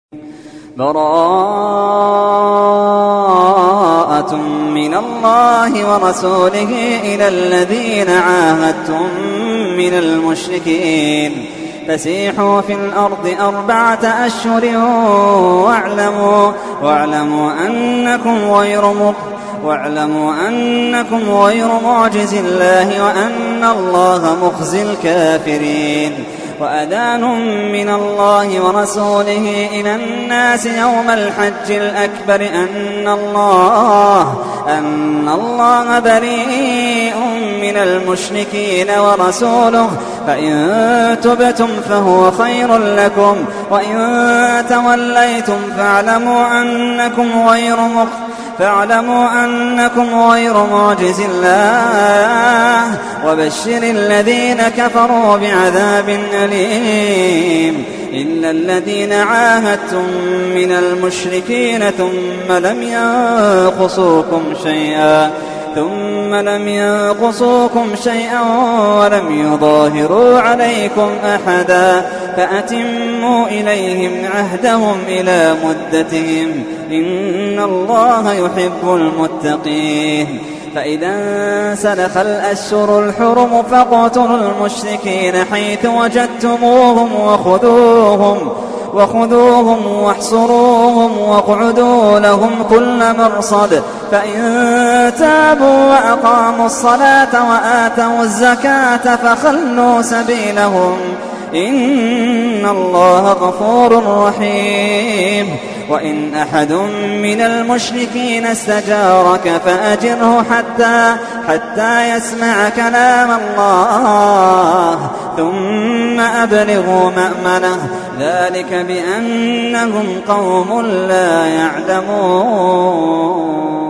براءة من الله ورسوله إلى الذين عاهدتم من المشركين فسيحوا في الأرض 4 أشهر واعلموا أنكم غير معجز الله وأن الله مخزي الكافرين. وأذان من الله ورسوله إلى الناس يوم الحج الأكبر أن الله بريء من المشركين ورسوله فإن تبتم فهو خير لكم وإن توليتم فاعلموا أنكم غير معجز الله وبشر الذين كفروا بعذاب أليم. إلا الذين عاهدتم من المشركين ثم لم ينقصوكم شيئا ولم يظاهروا عليكم أحدا فأتموا إليهم عهدهم إلى مدتهم إن الله يحب المتقين. فإذا انسلخ الأشهر الحرم فاقتلوا المشركين حيث وجدتموهم وخذوهم واحصروهم واقعدوا لهم كل مرصد فإن تابوا وأقاموا الصلاة وآتوا الزكاة فخلوا سبيلهم إن الله غفور رحيم. وإن أحد من المشركين استجارك فأجره حتى يسمع كلام الله ثم أبلغوا مأمنه ذلك بأنهم قوم لا يعلمون.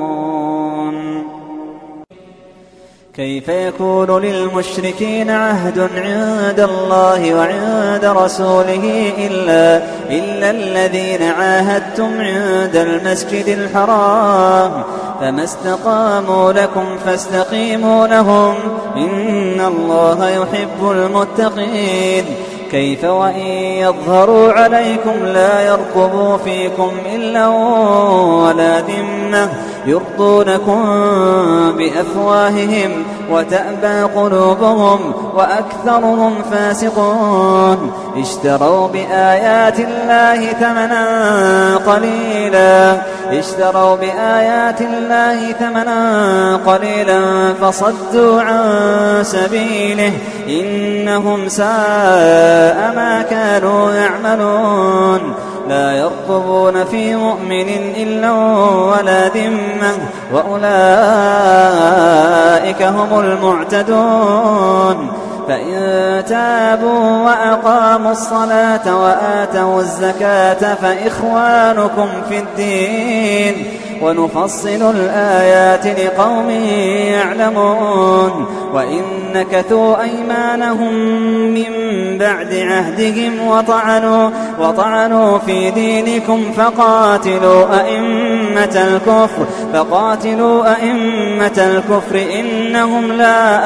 كيف يكون للمشركين عهد عند الله وعند رسوله إلا الذين عاهدتم عند المسجد الحرام فما استقاموا لكم فاستقيموا لهم إن الله يحب المتقين. كيف وإن يظهروا عليكم لا يرقبوا فيكم إلا ولا ذمة يرضونكم بأفواههم وتأبى قلوبهم وأكثرهم فاسقون. اشتروا بآيات الله ثمنا قليلا فصدوا عن سبيله إنهم ساء ما كانوا يعملون. لا يرقبون في مؤمن إلا ولا ذمة وأولئك هم المعتدون. فإن تابوا وأقاموا الصلاة وآتوا الزكاة فإخوانكم في الدين ونفصل الآيات لقوم يعلمون. وإن نكثوا أيمانهم من بعد عهدهم وطعنوا في دينكم فقاتلوا أئمة الكفر إنهم لا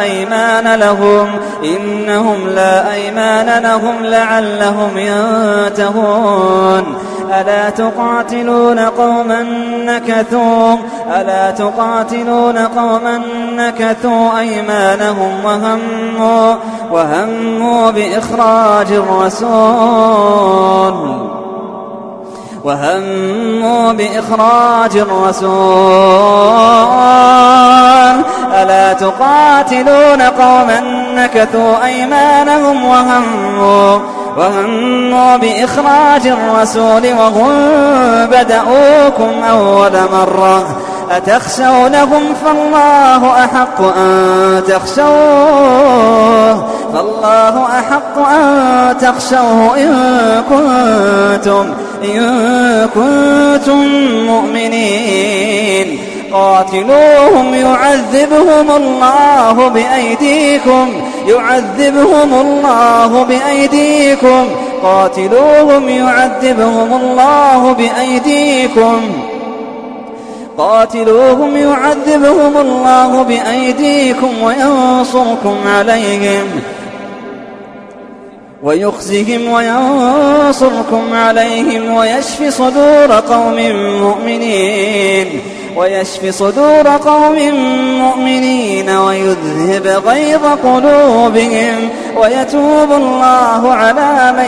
أيمان لهم لعلهم ينتهون. ألا تقاتلون قوما نكثوا أيمانهم وهموا بإخراج الرسول ألا تقاتلون قوما نكثوا أيمانهم وهموا بإخراج الرسول وهم بدأوكم أول مرة أتخشونهم فالله أحق أن تخشوه إن كنتم مؤمنين. قاتلوهم يعذبهم الله بأيديكم وينصركم عليهم ويخزهم وينصركم عليهم ويشفي صدور قوم مؤمنين ويذهب غيظ قلوبهم ويتوب الله على من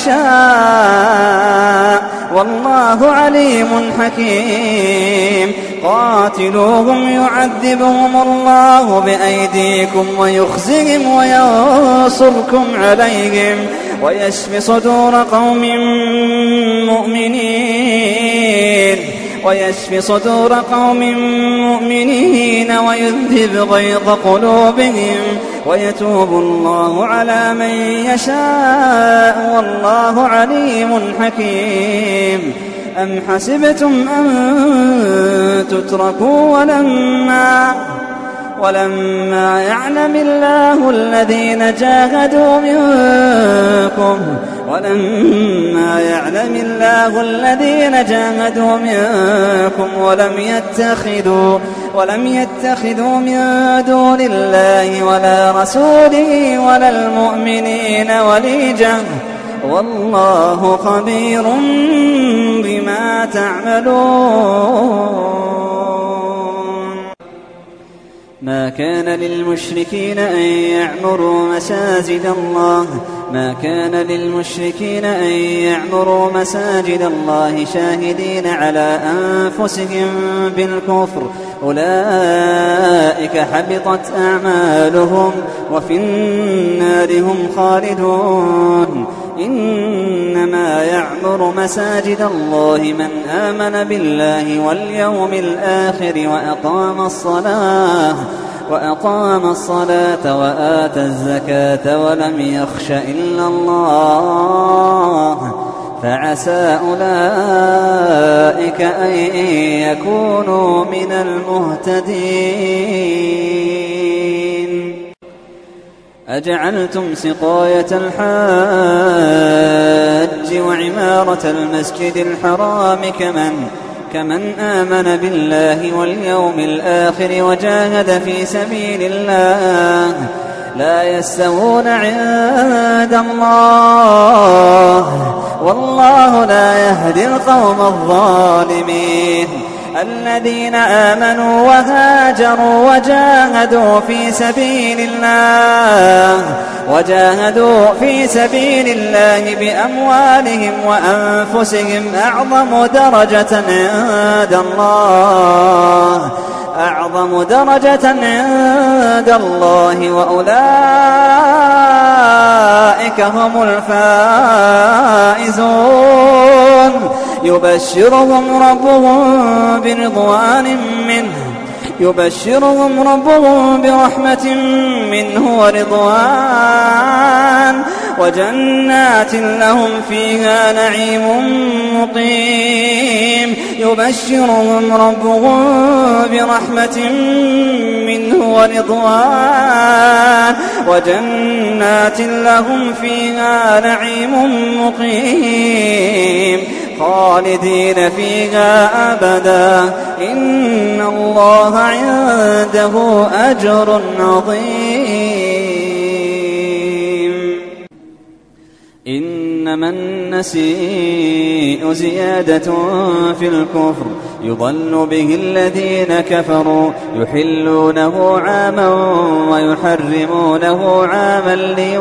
يشاء والله عليم حكيم. قاتلوهم يعذبهم الله بأيديكم ويخزهم وينصركم عليهم ويشفي صدور قوم مؤمنين ويذهب غيظ قلوبهم ويتوب الله على من يشاء والله عليم حكيم. أم حسبتم أن تتركوا ولما يعلم الله الذين جاهدوا منكم ولم يتخذوا من دون الله ولا رسوله ولا المؤمنين وليجة والله خبير بما تعملون. ما كان للمشركين أن يعمروا مساجد الله شاهدين على أنفسهم بالكفر أولئك حبطت أعمالهم وفي النار هم خالدون. إنما يعمر مساجد الله من آمن بالله واليوم الآخر وأقام الصلاة وآتى الزكاة ولم يخش إلا الله فعسى أولئك أن يكونوا من المهتدين. أجعلتم سقاية الحاج وعمارة المسجد الحرام كمن آمن بالله واليوم الآخر وجاهد في سبيل الله لا يستوون عند الله والله لا يهدي القوم الظالمين. الذين آمنوا وهاجروا وجاهدوا في سبيل الله بأموالهم وأنفسهم أعظم درجة عند الله وأولئك هم الفائزون. يبشرهم ربهم برحمة منه ورضوان وجنات لهم فيها نعيم مقيم. يبشرهم ربهم برحمة منه ورضوان وجنات لهم فيها نعيم مقيم خالدين فيها أبدا إن الله عنده أجر عظيم. إنما النسيء زيادة في الكفر يضل به الذين كفروا يحلونه عاما ويحرمونه عاما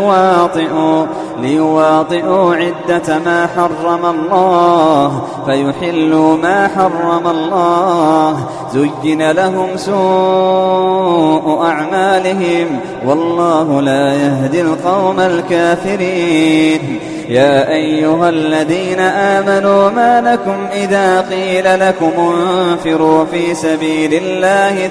ليواطئوا عدة ما حرم الله فيحلوا ما حرم الله. زين لهم سوء أعمالهم والله لا يهدي القوم الكافرين. يا أيها الذين آمنوا ما لكم إذا قيل لكم انفروا في سبيل الله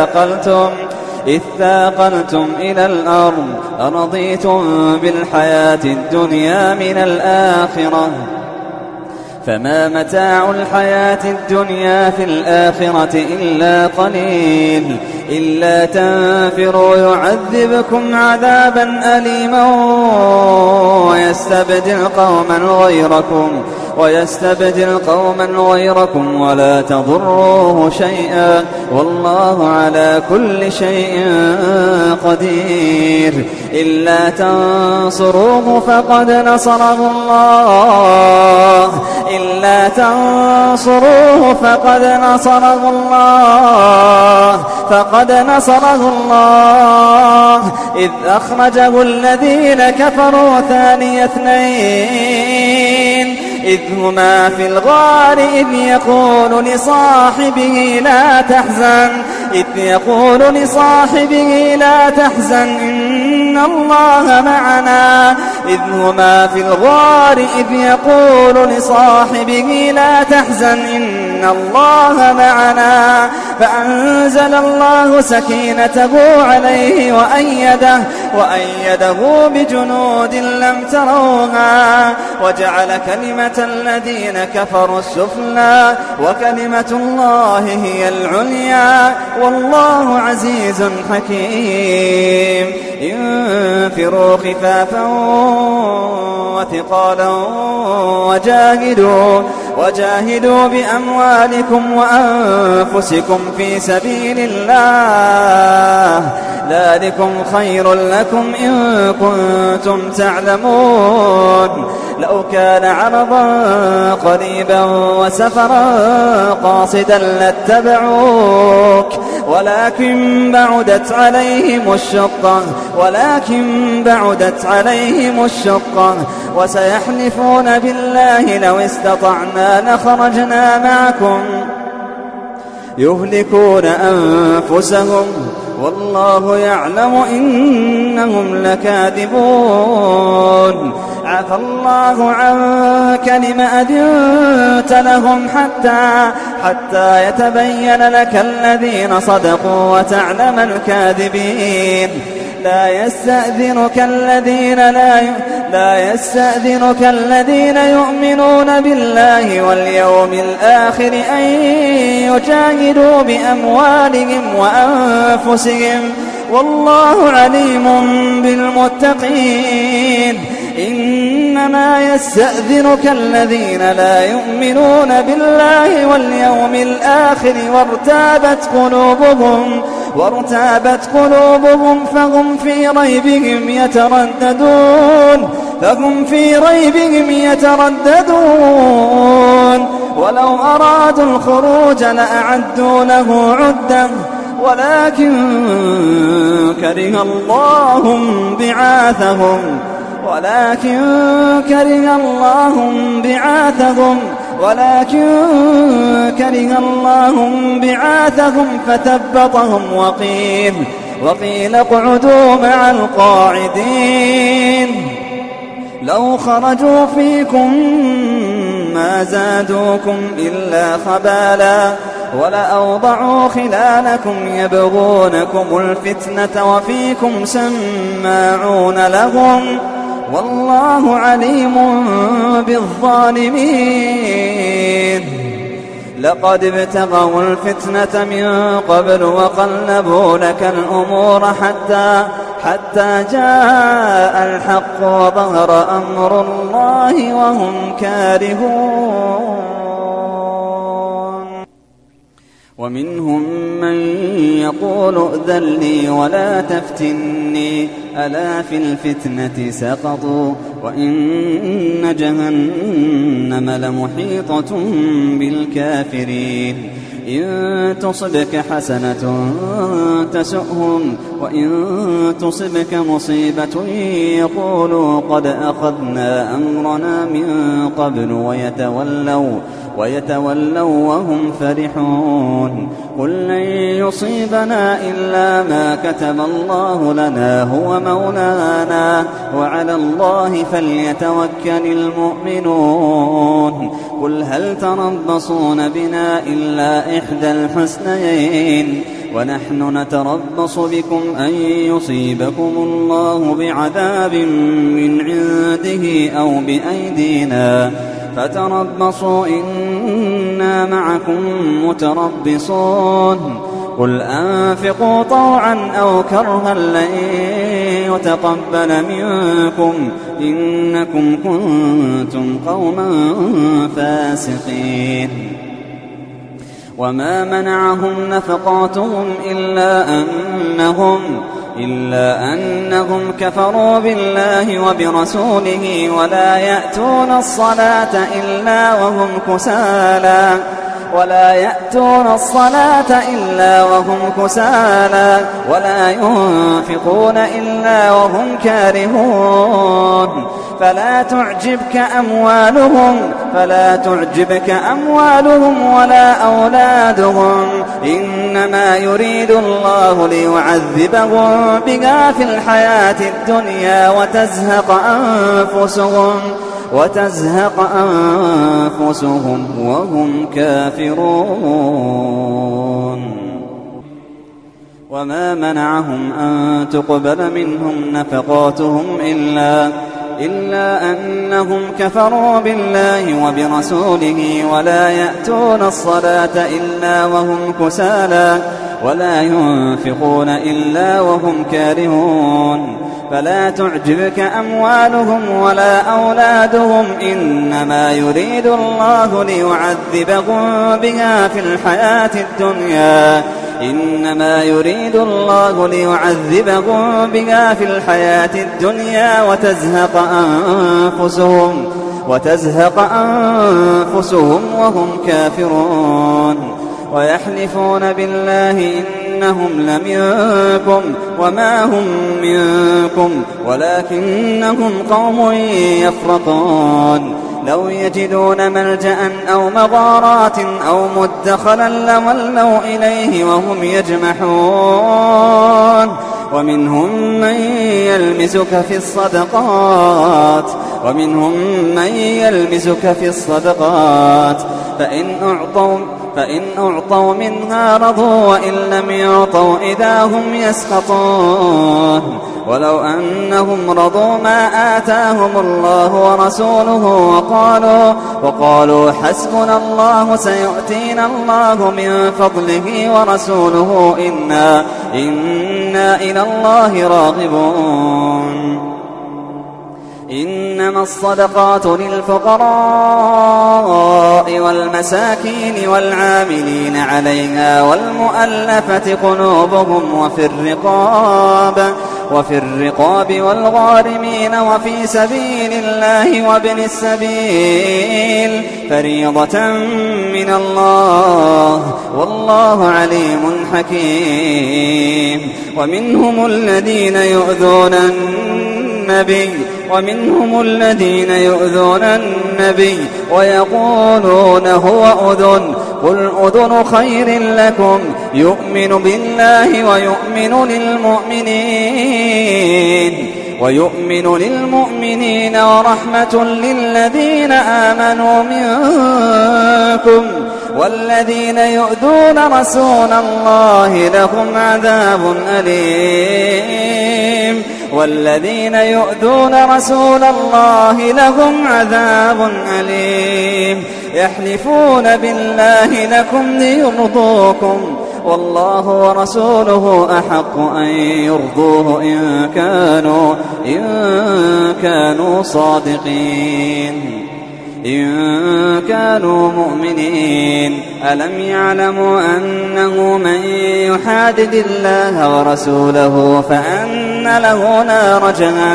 اثاقلتم إلى الأرض أرضيتم بالحياة الدنيا من الآخرة فما متاع الحياة الدنيا في الآخرة إلا قليل. إلا تنفروا يعذبكم عذابا أليما ويستبدل قوما غيركم ويستبدل قوما غيركم ولا تضروه شيئا والله على كل شيء قدير. إلا تنصروه فقد نصره الله فقد نصره الله إذ أخرجه الذين كفروا ثاني اثنين إذ هما في الغار إذ يقول لصاحبه لا تحزن إن الله معنا إذ هما في الغار إذ يقول لصاحبه لا تحزن إن الله معنا فأنزل الله سكينته عليه وأيده بجنود لم تروها وجعل كلمة الذين كفروا السفلى وكلمة الله هي العليا والله عزيز حكيم. انفروا خفافا وثقالا وجاهدوا بأموالكم وأنفسكم في سبيل الله ذلكم خير لكم إن كنتم تعلمون. لو كان عرضا قريبا وسفرا قاصدا لاتبعوك ولكن بعدت عليهم الشقة وسيحلفون بالله لو استطعنا لخرجنا معكم يهلكون أنفسهم والله يعلم إنهم لكاذبون. عفى الله عنك لما أذنت لهم حتى يتبين لك الذين صدقوا وتعلم الكاذبين. لا يستأذنك الذين يؤمنون بالله واليوم الآخر أن يجاهدوا بأموالهم وأنفسهم والله عليم بالمتقين. إنما يستأذنك الذين لا يؤمنون بالله واليوم الآخر وارتابت قلوبهم فهم في ريبهم يترددون ولو أرادوا الخروج لأعدوا له عدة ولكن كره الله بعاثهم فثبطهم وقيل اقعدوا مع القاعدين. لو خرجوا فيكم ما زادوكم إلا خبالا ولأوضعوا خلالكم يبغونكم الفتنة وفيكم سماعون لهم والله عليم بالظالمين. لقد ابتغوا الفتنة من قبل وقلبوا لك الأمور حتى جاء الحق وظهر أمر الله وهم كارهون. ومنهم من يقول ائذن لي ولا تفتني ألا في الفتنة سقطوا وإن جهنم لمحيطة بالكافرين. إن تصبك حسنة تسؤهم وإن تصبك مصيبة يقولوا قد أخذنا أمرنا من قبل ويتولوا وهم فرحون. قل لن يصيبنا إلا ما كتب الله لنا هو مولانا وعلى الله فليتوكل المؤمنون. قل هل تربصون بنا إلا إحدى الحسنيين ونحن نتربص بكم أن يصيبكم الله بعذاب من عنده أو بأيدينا فتربصوا إنا معكم متربصون. قل أنفقوا طوعا أو كرها لن يتقبل منكم إنكم كنتم قوما فاسقين. وما منعهم نفقاتهم إلا أنهم كفروا بالله وبرسوله ولا يأتون الصلاة إلا وهم كسالى ولا ينفقون إلا وهم كارهون فلا تعجبك أموالهم ولا أولادهم إنما يريد الله ليعذبهم بها في الحياة الدنيا وتزهق أنفسهم وهم كافرون. وما منعهم أن تقبل منهم نفقاتهم إلا أنهم كفروا بالله وبرسوله ولا يأتون الصلاة إلا وهم كسالى ولا ينفقون إلا وهم كارهون فلا تعجبك أموالهم ولا أولادهم إنما يريد الله ليعذبهم بها في الحياة الدنيا وتزهق أنفسهم وهم كافرون. ويحلفون بالله إنهم لمنكم وما هم منكم ولكنهم قوم يفرقون. لو يجدون ملجأ أو مغارات أو مدخلا لولوا إليه وهم يجمحون. ومنهم من يلمزك في الصدقات فإن أعطوا منها رضوا وإن لم يعطوا إذا هم يسخطون. ولو أنهم رضوا ما آتاهم الله ورسوله وقالوا حسبنا الله سيؤتينا الله من فضله ورسوله إنا إلى الله راغبون. إنما الصدقات للفقراء والمساكين والعاملين عليها والمؤلفة قلوبهم وفي الرقاب والغارمين وفي سبيل الله وابن السبيل فريضة من الله والله عليم حكيم. ومنهم الذين يؤذون النبي ويقولون هو أذن قل أذن خير لكم يؤمن بالله ويؤمن للمؤمنين ورحمة للذين آمنوا منكم والذين يؤذون رسول الله لهم عذاب أليم. يحلفون بالله لكم ليرضوكم والله ورسوله أحق أن يرضوه إن كانوا صادقين إن كانوا مؤمنين. ألم يعلموا أنه من يحادد الله ورسوله فأن له نار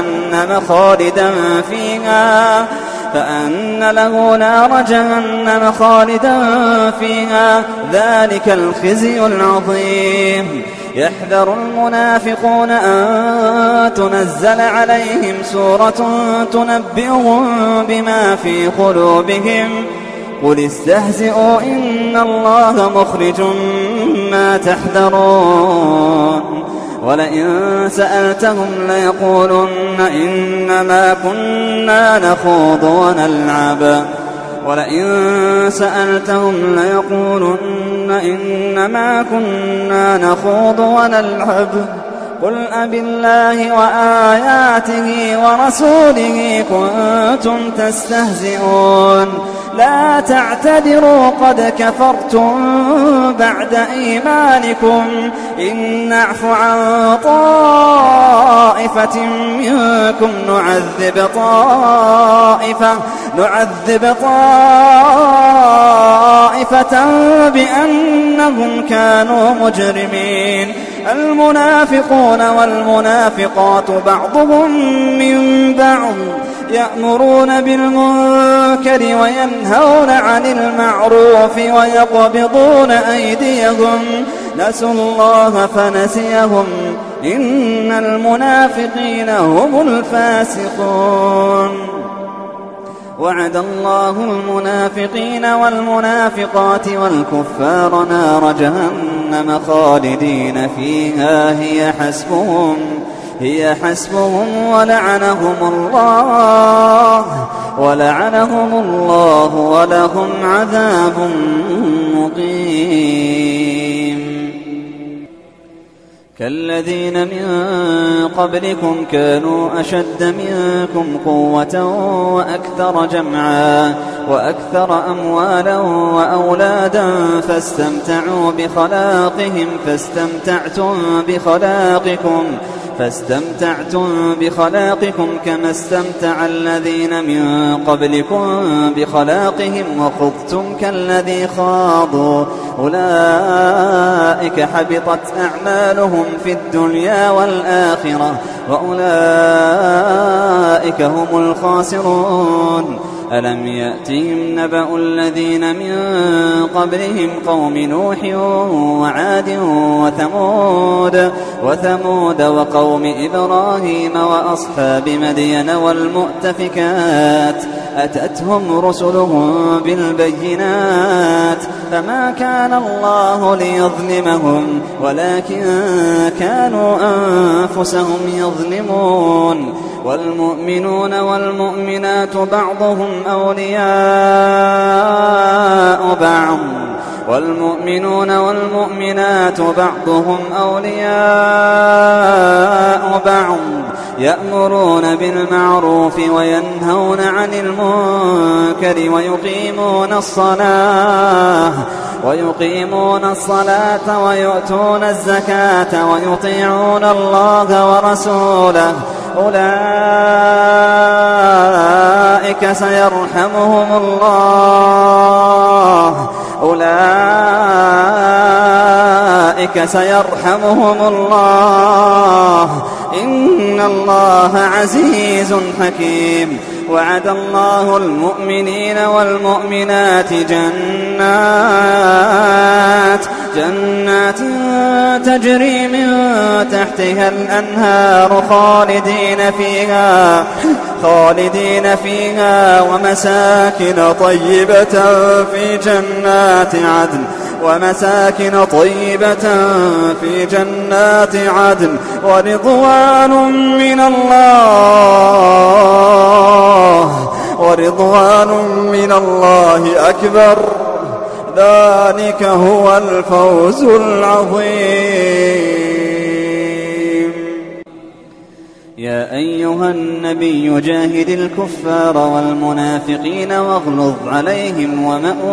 جهنم خالدا فيها ذلك الخزي العظيم. يحذر المنافقون أن تنزل عليهم سورة تنبئهم بما في قلوبهم قل استهزئوا إن الله مخرج ما تحذرون. ولئن سألتهم ليقولن إنما كنا نخوض ونلعب قل أبالله وآياته ورسوله كنتم تستهزئون لا تعتذروا قد كفرتم بعد إيمانكم إن نعف عن طائفة منكم نعذب طائفة بأنهم كانوا مجرمين المنافقون والمنافقات بعضهم من بعض يأمرون بالمنكر وينهون عن المعروف ويقبضون أيديهم نسوا الله فنسيهم إن المنافقين هم الفاسقون وعد الله المنافقين والمنافقات والكفار نار جهنم خالدين فيها هي حسبهم ولعنهم الله ولهم عذاب مقيم كالذين من قبلكم كانوا أشد منكم قوة وأكثر جمعا وأكثر أموالا وأولادا فاستمتعوا بخلاقكم كما استمتع الذين من قبلكم بخلاقهم وخضتم كالذي خاضوا أولئك حبطت أعمالهم في الدنيا والآخرة وأولئك هم الخاسرون ألم يأتهم نبأ الذين من قبلهم قوم نوح وعاد وثمود وقوم إبراهيم وأصحاب مدين والمؤتفكات أتتهم رسلهم بالبينات فما كان الله ليظلمهم ولكن كانوا أنفسهم يظلمون والمؤمنون والمؤمنات بعضهم أولياء بعض يأمرون بالمعروف وينهون عن المنكر ويقيمون الصلاة ويؤتون الزكاة ويطيعون الله ورسوله أولئك سيرحمهم الله إن الله عزيز حكيم وعد الله المؤمنين والمؤمنات جنات تجري من تحتها الأنهار خالدين فيها ومساكن طيبة في جنات عدن ورضوان من الله أكبر ذلك هو الفوز العظيم يا أيها النبي جاهد الكفار والمنافقين واغلظ عليهم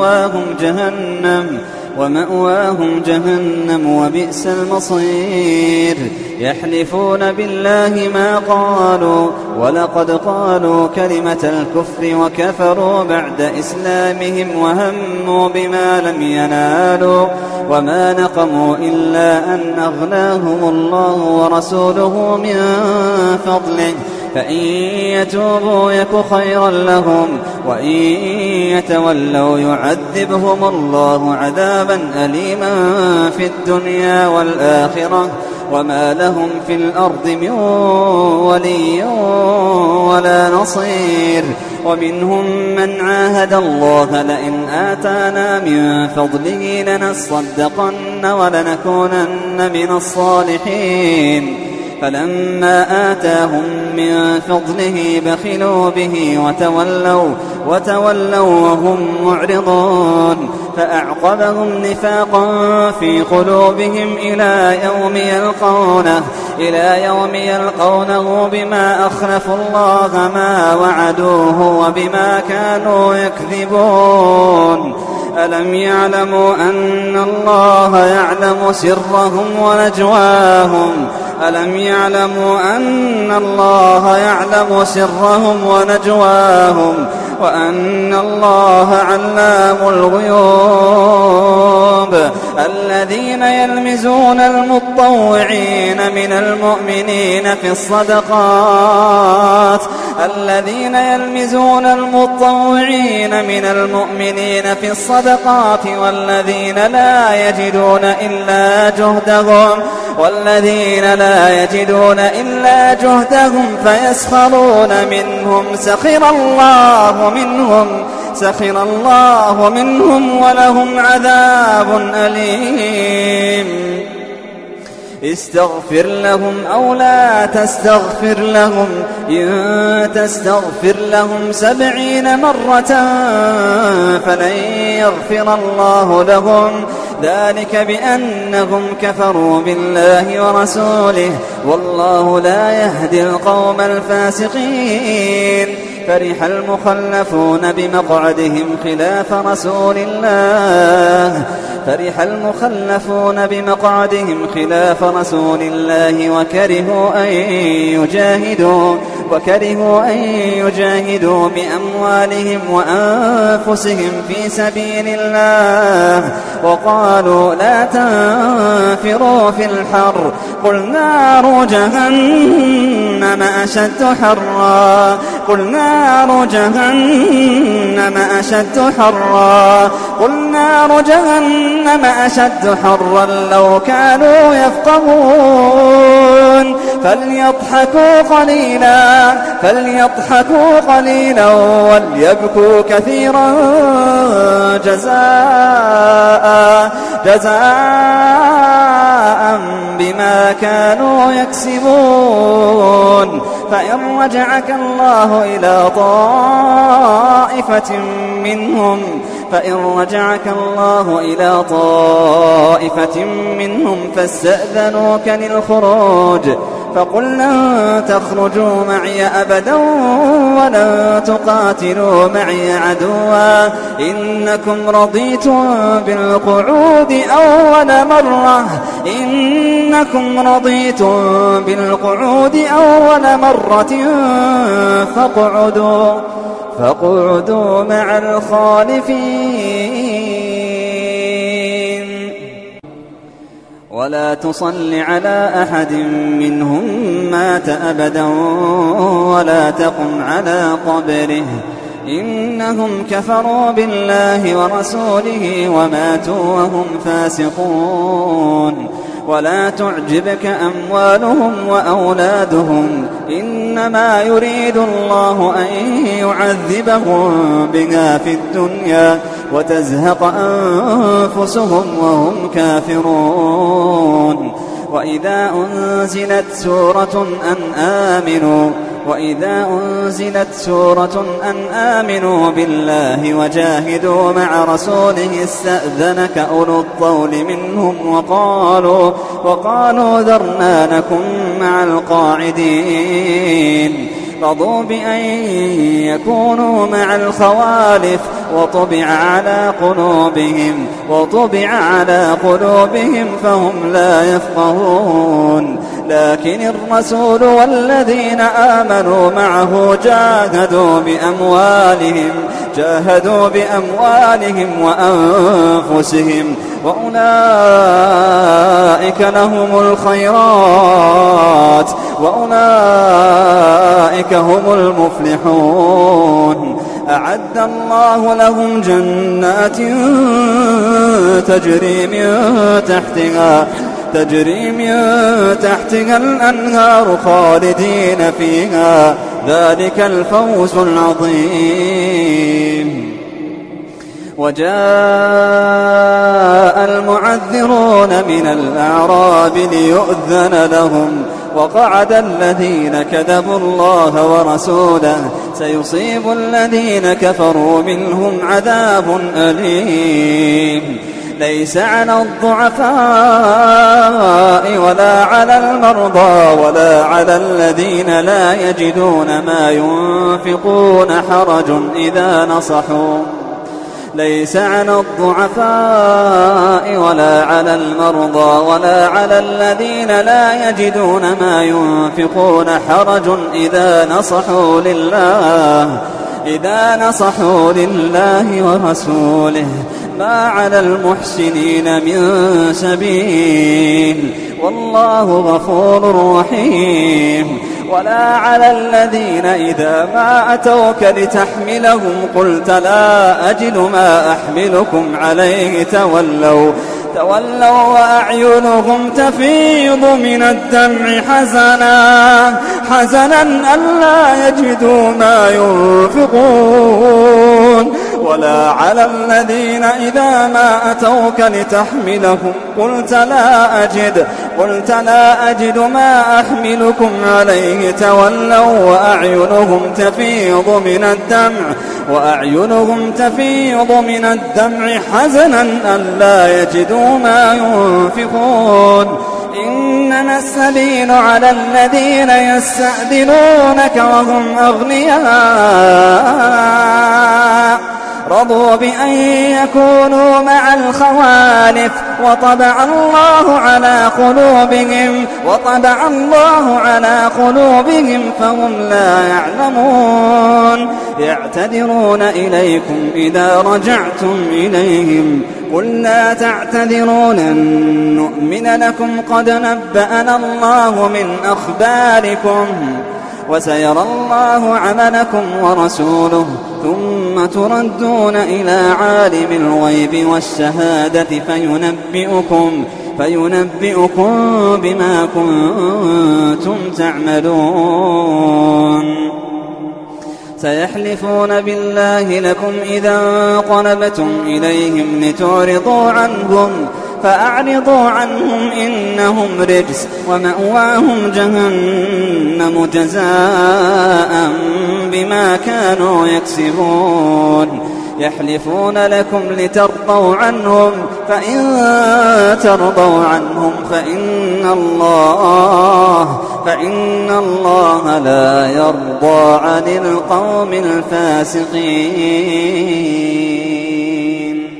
ومأواهم جهنم وبئس المصير يحلفون بالله ما قالوا ولقد قالوا كلمة الكفر وكفروا بعد إسلامهم وهموا بما لم ينالوا وما نقموا إلا أن أغناهم الله ورسوله من فضله فإن يتوبوا يك خيرا لهم وإن يتولوا يعذبهم الله عذابا أليما في الدنيا والآخرة وما لهم في الأرض من ولي ولا نصير ومنهم من عاهد الله لئن آتانا من فضله لنصدقن ولنكونن من الصالحين فلما آتاهم من فضله بخلوا به وتولوا وهم معرضون فأعقبهم نفاقا في قلوبهم إلى يوم يلقونه بما أخلفوا الله ما وعدوه وبما كانوا يكذبون ألم يعلموا أن الله يعلم سرهم ونجواهم وأن الله علام الغيوب الذين يلمزون المطوعين من المؤمنين في الصدقات والذين لا يجدون إلا جهدهم فيسخرون منهم سخر الله منهم ولهم عذاب أليم استغفر لهم أو لا تستغفر لهم إن تستغفر لهم 70 مرة فلن يغفر الله لهم ذلك بأنهم كفروا بالله ورسوله والله لا يهدي القوم الفاسقين فرح المخلفون بمقعدهم خلاف رسول الله وكرهوا أن يجاهدوا بأموالهم وأنفسهم في سبيل الله وقالوا لا تنفروا في الحر قل نار جهنم أشد حرا لو كانوا يفقهون فليضحكوا قليلا وليبكوا كثيرا جزاء بما كانوا يكسبون فإن رجعك الله إلى طائفة منهم فاستأذنوك للخروج فقل لن تخرجوا معي أبدا ولن تقاتلوا معي عدوا إنكم رضيتم بالقعود أول مرة فاقعدوا مع الخالفين ولا تصل على أحد منهم مات أبدا ولا تقم على قبره إنهم كفروا بالله ورسوله وماتوا وهم فاسقون ولا تعجبك أموالهم وأولادهم إنما يريد الله أن يعذبهم بها في الدنيا وتزهق أنفسهم وهم كافرون وإذا أنزلت سورة أن آمنوا بالله وجاهدوا مع رسوله استأذنك أولو الطول منهم وقالوا ذرنا نكن مع القاعدين رضوا بأن يكونوا مع الخوالف وطبع على قلوبهم فهم لا يفقهون لكن الرسول والذين آمنوا معه جاهدوا بأموالهم وأنفسهم وأولئك لهم الخيرات وأولئك هم المفلحون أعد الله لهم جنات تجري من تحتها الأنهار خالدين فيها ذلك الفوز العظيم وجاء المعذرون من الأعراب وقعد الذين كذبوا الله ورسوله سيصيب الذين كفروا منهم عذاب أليم ليس على الضعفاء ولا على المرضى ولا على الذين لا يجدون ما ينفقون حرج إذا نصحوا ليس على الضعفاء ولا على المرضى ولا على الذين لا يجدون ما ينفقون حرج إذا نصحوا لله ورسوله ما على المحسنين من سبيل والله غفور رحيم ولا على الذين إذا ما أتوك لتحملهم قلت لا أجد ما أحملكم عليه تولوا وأعينهم تفيض من الدمع حزنا ألا يجدوا ما ينفقون ولا على الذين إذا ما أتوك لتحملهم قلت لا أجد ما أحملكم عليه تولوا وأعينهم تفيض من الدمع حزنا ألا يجدوا ما ينفقون إنما السبيل على الذين يستأذنونك وهم أغنياء رضوا بأن يكونوا مع الخوالف وطبع الله على قلوبهم فهم لا يعلمون يعتذرون إليكم إذا رجعتم إليهم قل لا تعتذروا لن نؤمن لكم قد نبأنا الله من أخباركم وسيرى الله عملكم ورسوله ثم تردون إلى عالم الغيب والشهادة فينبئكم بما كنتم تعملون سيحلفون بالله لكم إذا انقلبتم إليهم لتعرضوا عنهم فأعرضوا عنهم إنهم رجس ومأواهم جهنم جزاء بما كانوا يكسبون يحلفون لكم لترضوا عنهم فإن ترضوا عنهم فإن الله لا يرضى عن القوم الفاسقين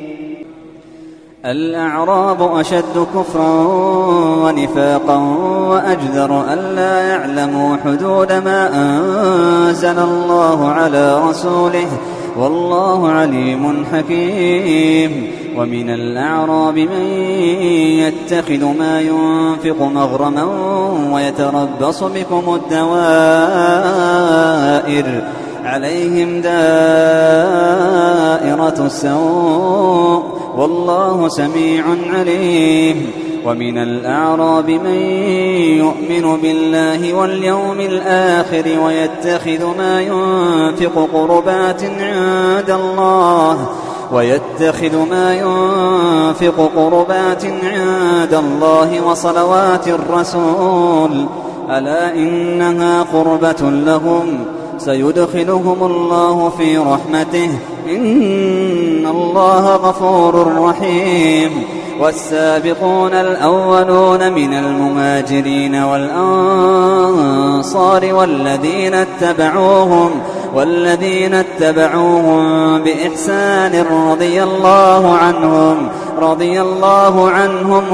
الأعراب أشد كفرا ونفاقا وأجدر ألا يعلموا حدود ما أنزل الله على رسوله والله عليم حكيم ومن الأعراب من يتخذ ما ينفق مغرما ويتربص بكم الدوائر عليهم دائرة السوء والله سميع عليم ومن الأعراب من يؤمن بالله واليوم الآخر ويتخذ ما ينفق قربات عند الله وصلوات الرسول ألا إنها قربة لهم سيدخلهم الله في رحمته إن الله غفور رحيم والسابقون الأولون من المهاجرين والأنصار والذين اتبعوهم بإحسان رضي الله عنهم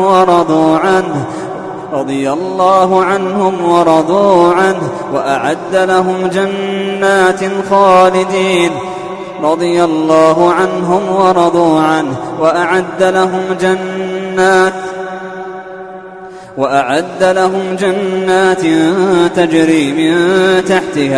ورضوا عنه وأعد لهم جنات تجري من تحتها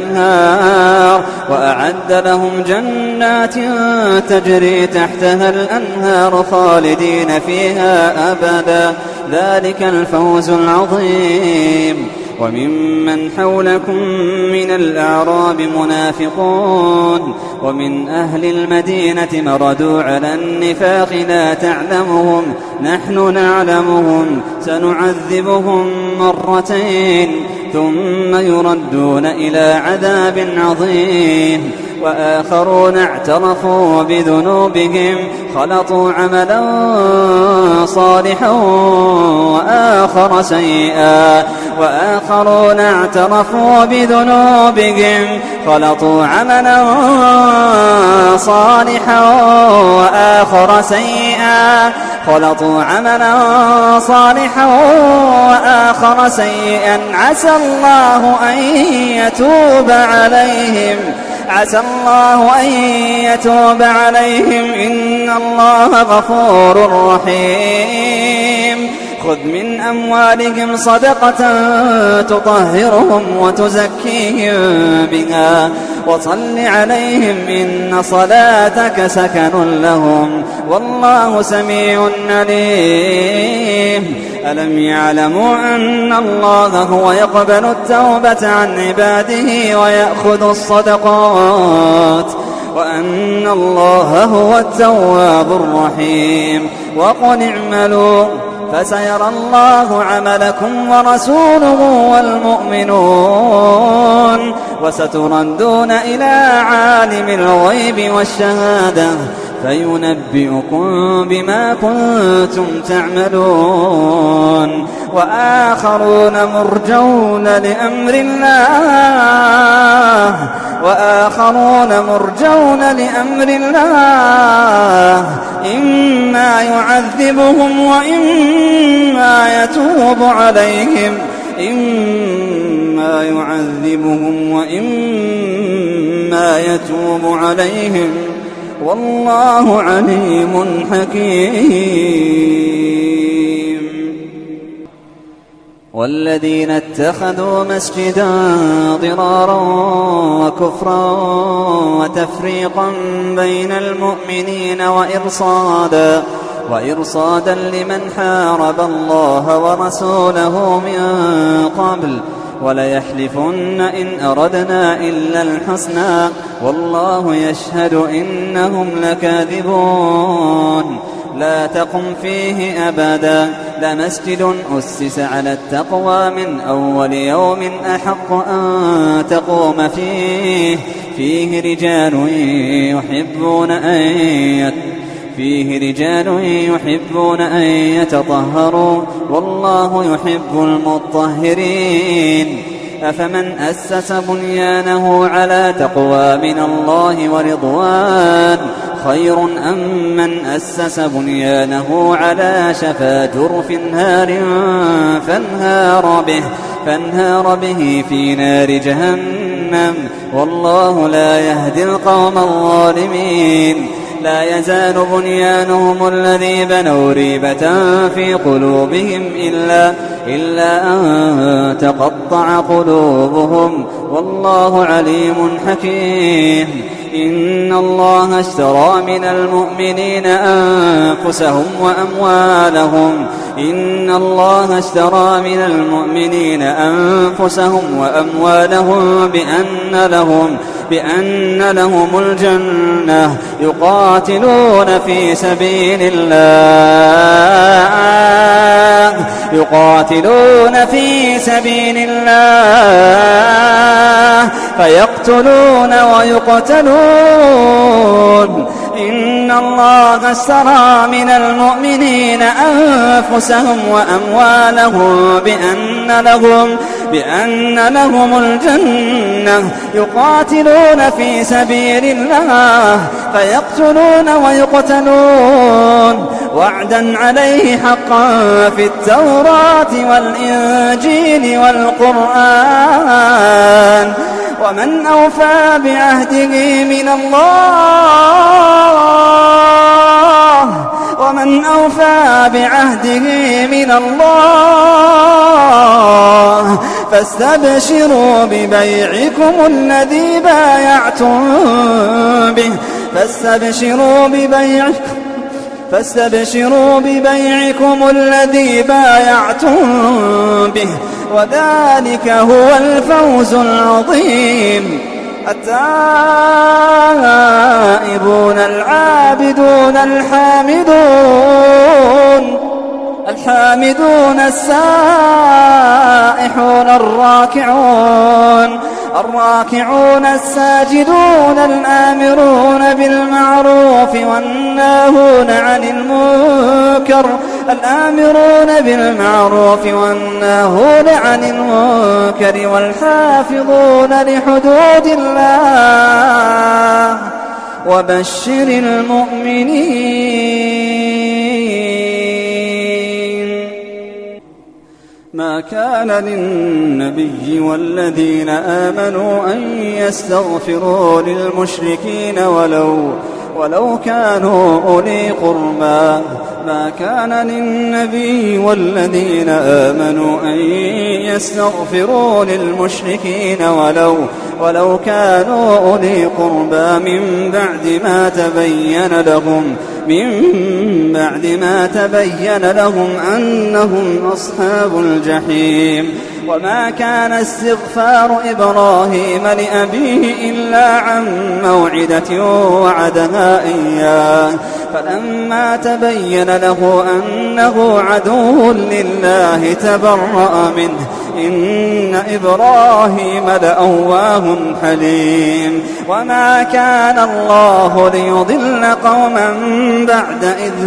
الأنهار خالدين فيها أبدا ذلك الفوز العظيم وممن حولكم من الأعراب منافقون ومن أهل المدينة مردوا على النفاق لا تعلمهم نحن نعلمهم سنعذبهم مرتين ثم يردون إلى عذاب عظيم وآخرون اعترفوا بذنوبهم خلطوا عملا صالحا وآخر سيئا وآخرون اعترفوا بذنوبهم خلطوا عملا صالحا وآخر سيئا خلطوا عملا صالحا وآخر سيئا عسى الله أن يتوب عليهم إن الله غفور رحيم خذ من أموالهم صدقة تطهرهم وتزكيهم بها وصل عليهم إن صلاتك سكن لهم والله سميع عليم ألم يعلموا أن الله هو يقبل التوبة عن عباده ويأخذ الصدقات وأن الله هو التواب الرحيم وقل اعملوا فسيرى الله عملكم ورسوله والمؤمنون وستردون إلى عالم الغيب والشهادة فينبئكم بما كنتم تعملون وآخرون مرجون لأمر الله إما يعذبهم وإما يتوب عليهم والله عليم حكيم والذين اتخذوا مسجدا ضرارا وكفرا وتفريقا بين المؤمنين وإرصادا لمن حارب الله ورسوله من قبل وليحلفن إن أردنا إلا الحسنى والله يشهد إنهم لكاذبون لا تقم فيه أبدا لمسجد أسس على التقوى من أول يوم أحق أن تقوم فيه رجال يحبون أن يتطهروا والله يحب المطهرين أفمن أسس بنيانه على تقوى من الله ورضوان خير أم من أسس بنيانه على شفا جرف نار فانهار به في نار جهنم والله لا يهدي القوم الظالمين لا يزال بنيانهم الذي بنوا ريبة في قلوبهم إلا أن تقطع قلوبهم والله عليم حكيم إن الله اشترى من المؤمنين أنفسهم وأموالهم بأن لهم الجنة يقاتلون في سبيل الله فيقتلون ويقتلون إن الله اشترى من المؤمنين أنفسهم وأموالهم بأن لهم الجنة يقاتلون في سبيل الله فيقتلون ويقتلون وعدا عليه حقا في التوراة والإنجيل والقرآن ومن أوفى بعهده من الله فاستبشروا ببيعكم الذي بايعتم به وذلك هو الفوز العظيم. التائبون العابدون الحامدون السائحون الراكعون الساجدون الآمرون بالمعروف والناهون عن المنكر والحافظون لحدود الله وبشر المؤمنين. ما كان للنبي والذين آمنوا أن يستغفروا للمشركين ولو كانوا أولي قربى. ما كان للنبي والذين آمنوا أن يستغفروا للمشركين ولو كانوا أولي قربى من بعد ما تبين لهم أنهم أصحاب الجحيم. وما كان استغفار إبراهيم لأبيه إلا عن موعدة وعدها إياه فلما تبين له أنه عدو لله تبرأ منه إن إبراهيم لأواه حليم. وما كان الله ليضل قوما بعد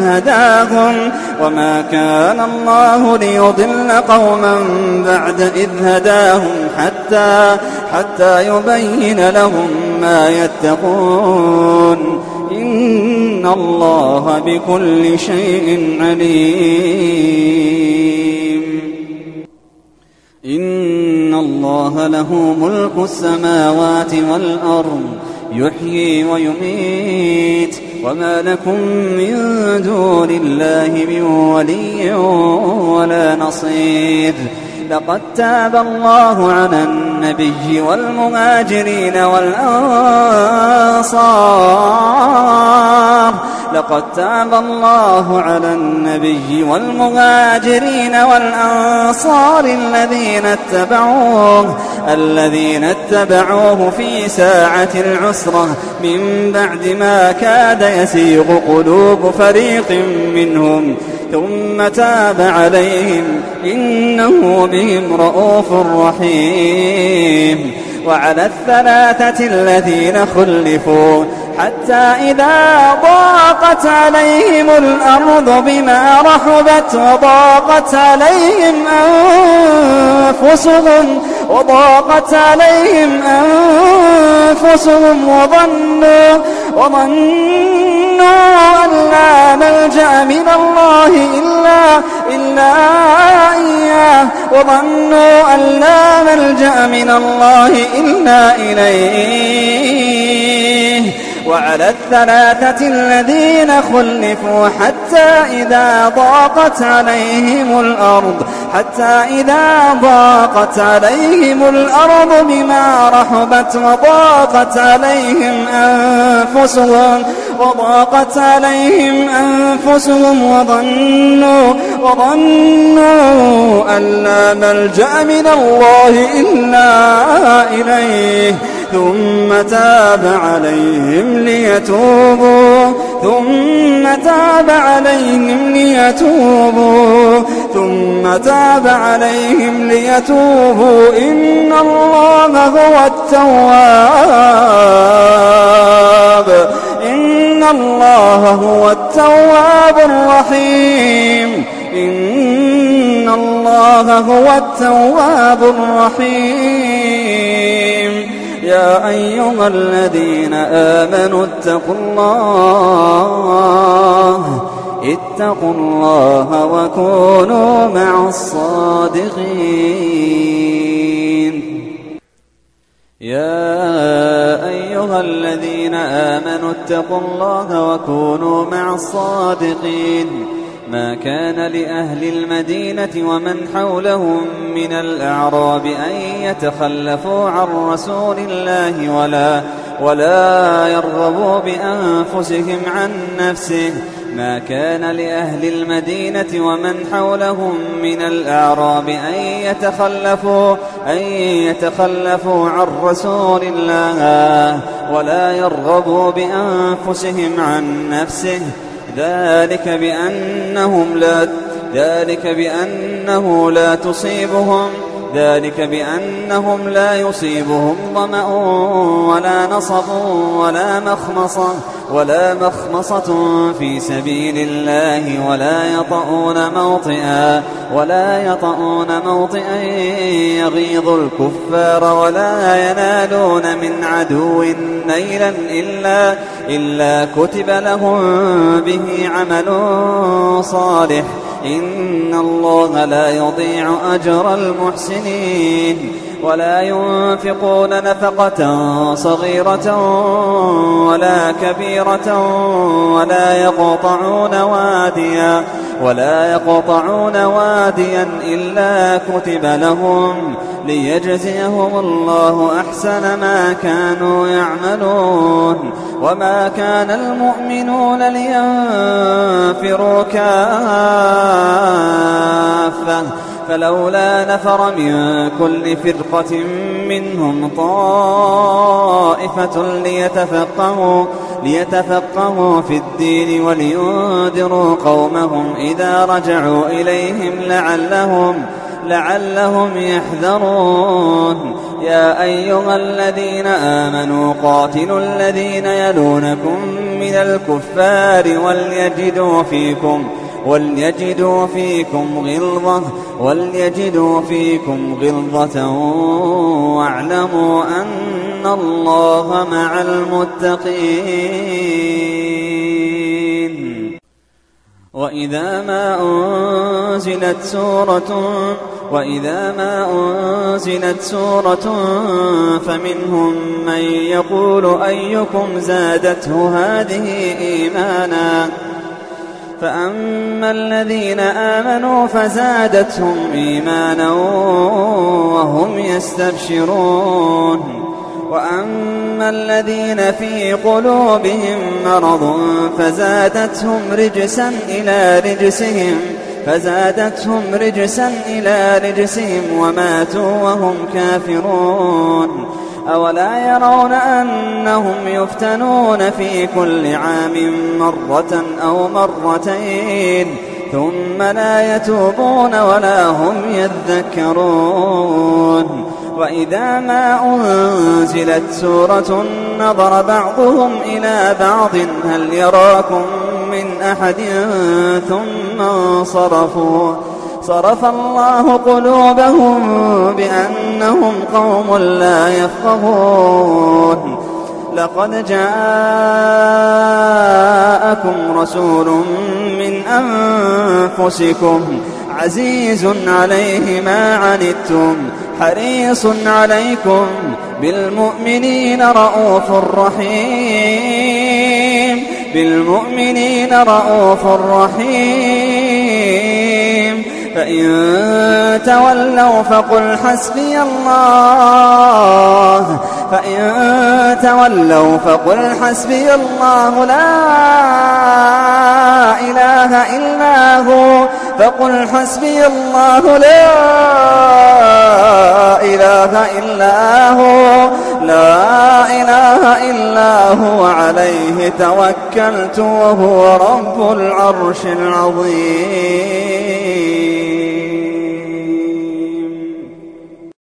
إذ هداهم حتى يبين لهم ما يتقون إن الله بكل شيء عليم. إن الله له ملك السماوات والأرض يحيي ويميت وما لكم من دون الله من ولي ولا نصير. لقد تاب الله على النبي والمهاجرين والأنصار الذين اتبعوه في ساعة العسرة من بعد ما كاد يزيغ قلوب فريق منهم ثم تاب عليهم إنه بهم رءوف رحيم. وعلى الثلاثة الذين خلفوا حتى إذا ضاقت عليهم الأرض بما رحبت وضاقت عليهم أنفسهم وظنوا أن لا ملجأ من الله إلا إليه. وعلى الثلاثة الذين خلفوا حتى إذا ضاقت عليهم الأرض بما رحبت وضاقت عليهم أنفسهم وظنوا أن لا ملجأ من الله إلا إليه ثم تاب عليهم ليتوبوا إن الله هو التواب الرحيم. يا أيها الذين آمنوا اتقوا الله وكونوا مع الصادقين. يا أيها الذين آمنوا اتقوا الله وكونوا مع الصادقين. ما كان لأهل المدينة ومن حولهم من الأعراب أن يتخلفوا عن رسول الله ولا يرغبوا بأنفسهم عن نفسه ما كان لأهل المدينة ومن حولهم من الأعراب أن يتخلفوا عن رسول الله ولا يرغبوا بأنفسهم عن نفسه، ذلك بأنهم لا يصيبهم ظمأ ولا نصب ولا مخمصة في سبيل الله ولا يطؤون موطئا يغيظ الكفار ولا ينالون من عدو نيلا إلا كتب لهم به عمل صالح، إن الله لا يضيع أجر المحسنين. ولا ينفقون نفقة صغيرة ولا كبيرة ولا يقطعون واديا إلا كتب لهم ليجزيهم الله أحسن ما كانوا يعملون. وما كان المؤمنون لينفروا كافة، فلولا نفر من كل فرقة منهم طائفة ليتفقهوا في الدين ولينذروا قومهم إذا رجعوا إليهم لعلهم يحذرون. يا أيها الذين آمنوا قاتلوا الذين يلونكم من الكفار وليجدوا فيكم غلظة واعلموا أن الله مع المتقين. وإذا ما أنزلت سورة فمنهم من يقول أيكم زادته هذه إيمانا، فأما الذين آمنوا فزادتهم إيمانا وهم يستبشرون، وأما الذين في قلوبهم مرض فزادتهم رجسا إلى رجسهم وماتوا وهم كافرون. أولا يرون أنهم يفتنون في كل عام مرة أو مرتين ثم لا يتوبون ولا هم يذكرون. وإذا ما أنزلت سورة نظر بعضهم إلى بعض هل يراكم من أحد ثم انصرفوا، صرف الله قلوبهم بأنهم قوم لا يفقهون. لقد جاءكم رسول من أنفسكم عزيز عليه ما عنتم حريص عليكم بالمؤمنين رءوف رحيم. فإن تولوا فقل حسبي الله لا إله إلا هو عليه توكلت وهو رب العرش العظيم.